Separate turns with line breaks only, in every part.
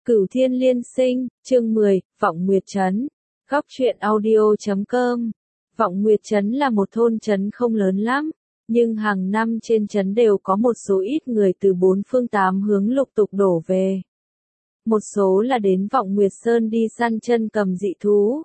Cửu Thiên Liên Sinh, chương 10, Vọng Nguyệt Trấn. Góc truyện audio.com. Vọng Nguyệt Trấn là một thôn trấn không lớn lắm, nhưng hàng năm trên trấn đều có một số ít người từ bốn phương tám hướng lục tục đổ về. Một số là đến Vọng Nguyệt Sơn đi săn chân cầm dị thú.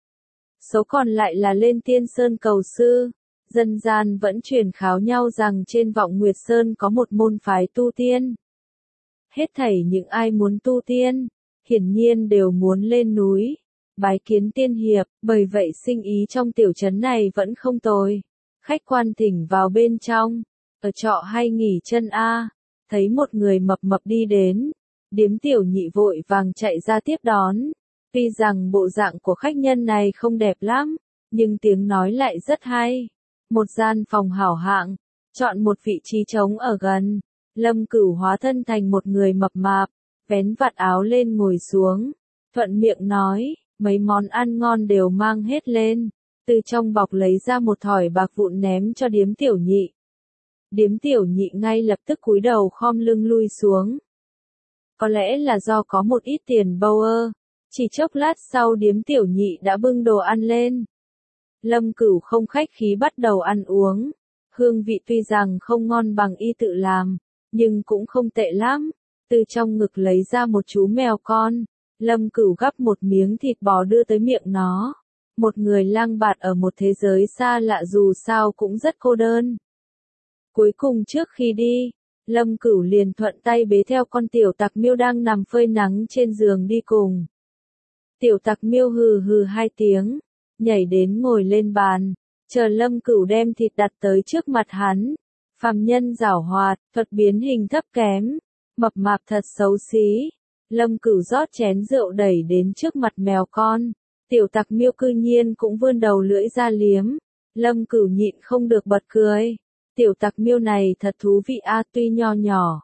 Số còn lại là lên Tiên Sơn cầu sư. Dân gian vẫn truyền kháo nhau rằng trên Vọng Nguyệt Sơn có một môn phái tu tiên. Hết thảy những ai muốn tu tiên, hiển nhiên đều muốn lên núi, bái kiến tiên hiệp, bởi vậy sinh ý trong tiểu trấn này vẫn không tồi. Khách quan thỉnh vào bên trong, ở trọ hay nghỉ chân a? Thấy một người mập mập đi đến, Điếm Tiểu Nhị vội vàng chạy ra tiếp đón. Tuy rằng bộ dạng của khách nhân này không đẹp lắm, nhưng tiếng nói lại rất hay. Một gian phòng hảo hạng, chọn một vị trí trống ở gần. Lâm Cửu hóa thân thành một người mập mạp, vén vạt áo lên ngồi xuống, thuận miệng nói, mấy món ăn ngon đều mang hết lên, từ trong bọc lấy ra một thỏi bạc vụn ném cho Điếm Tiểu Nhị. Điếm Tiểu Nhị ngay lập tức cúi đầu khom lưng lui xuống. Có lẽ là do có một ít tiền bâu ơ, chỉ chốc lát sau Điếm Tiểu Nhị đã bưng đồ ăn lên. Lâm Cửu không khách khí bắt đầu ăn uống, hương vị tuy rằng không ngon bằng y tự làm, nhưng cũng không tệ lắm. Từ trong ngực lấy ra một chú mèo con, Lâm Cửu gắp một miếng thịt bò đưa tới miệng nó. Một người lang bạt ở một thế giới xa lạ dù sao cũng rất cô đơn. Cuối cùng trước khi đi, Lâm Cửu liền thuận tay bế theo con tiểu tặc miêu đang nằm phơi nắng trên giường đi cùng. Tiểu tặc miêu hừ hừ hai tiếng, nhảy đến ngồi lên bàn, chờ Lâm Cửu đem thịt đặt tới trước mặt hắn. Phàm nhân giảo hoạt, thuật biến hình thấp kém, mập mạp thật xấu xí. Lâm Cửu rót chén rượu đẩy đến trước mặt mèo con. Tiểu tặc miêu cư nhiên cũng vươn đầu lưỡi ra liếm. Lâm Cửu nhịn không được bật cười. Tiểu tặc miêu này thật thú vị a, tuy nho nhỏ,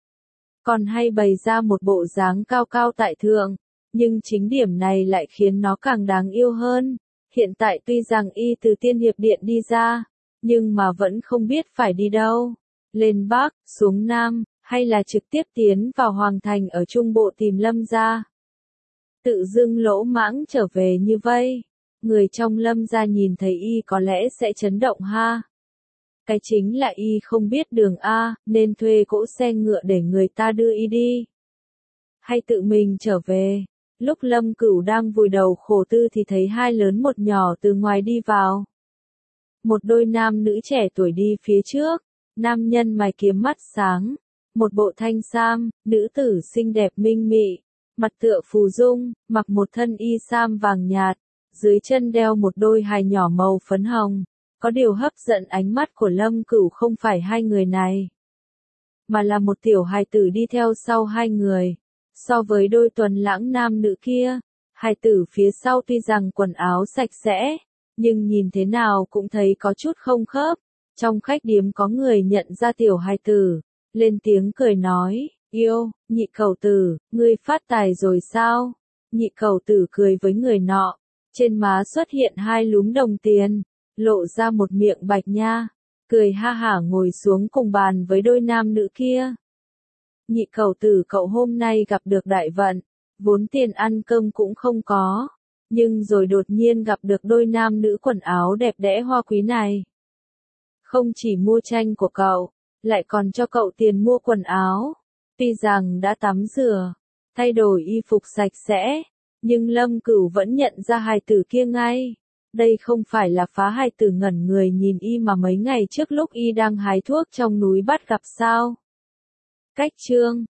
còn hay bày ra một bộ dáng cao cao tại thượng, nhưng chính điểm này lại khiến nó càng đáng yêu hơn. Hiện tại tuy rằng y từ Tiên Hiệp Điện đi ra, nhưng mà vẫn không biết phải đi đâu, lên Bắc, xuống Nam, hay là trực tiếp tiến vào Hoàng Thành ở Trung Bộ tìm Lâm gia. Tự dưng lỗ mãng trở về như vây, người trong Lâm gia nhìn thấy y có lẽ sẽ chấn động ha. Cái chính là y không biết đường A, nên thuê cỗ xe ngựa để người ta đưa y đi. Hay tự mình trở về. Lúc Lâm Cửu đang vùi đầu khổ tư thì thấy hai lớn một nhỏ từ ngoài đi vào. Một đôi nam nữ trẻ tuổi đi phía trước, nam nhân mày kiếm mắt sáng, một bộ thanh sam, nữ tử xinh đẹp minh mị, mặt tựa phù dung, mặc một thân y sam vàng nhạt, dưới chân đeo một đôi hài nhỏ màu phấn hồng. Có điều hấp dẫn ánh mắt của Lâm Cửu không phải hai người này, mà là một tiểu hài tử đi theo sau hai người. So với đôi tuần lãng nam nữ kia, hài tử phía sau tuy rằng quần áo sạch sẽ, nhưng nhìn thế nào cũng thấy có chút không khớp. Trong khách điếm có người nhận ra tiểu hài tử, lên tiếng cười nói, yêu, nhị cẩu tử, ngươi phát tài rồi sao? Nhị cẩu tử cười với người nọ, trên má xuất hiện hai lúm đồng tiền, lộ ra một miệng bạch nha, cười ha hả ngồi xuống cùng bàn với đôi nam nữ kia. Nhị cẩu tử cậu hôm nay gặp được đại vận, vốn tiền ăn cơm cũng không có, nhưng rồi đột nhiên gặp được đôi nam nữ quần áo đẹp đẽ hoa quý này. Không chỉ mua tranh của cậu, lại còn cho cậu tiền mua quần áo. Tuy rằng đã tắm rửa, thay đổi y phục sạch sẽ, nhưng Lâm Cửu vẫn nhận ra hài tử kia ngay. Đây không phải là phá hài tử ngẩn người nhìn y mà mấy ngày trước lúc y đang hái thuốc trong núi bắt gặp sao. Cách chương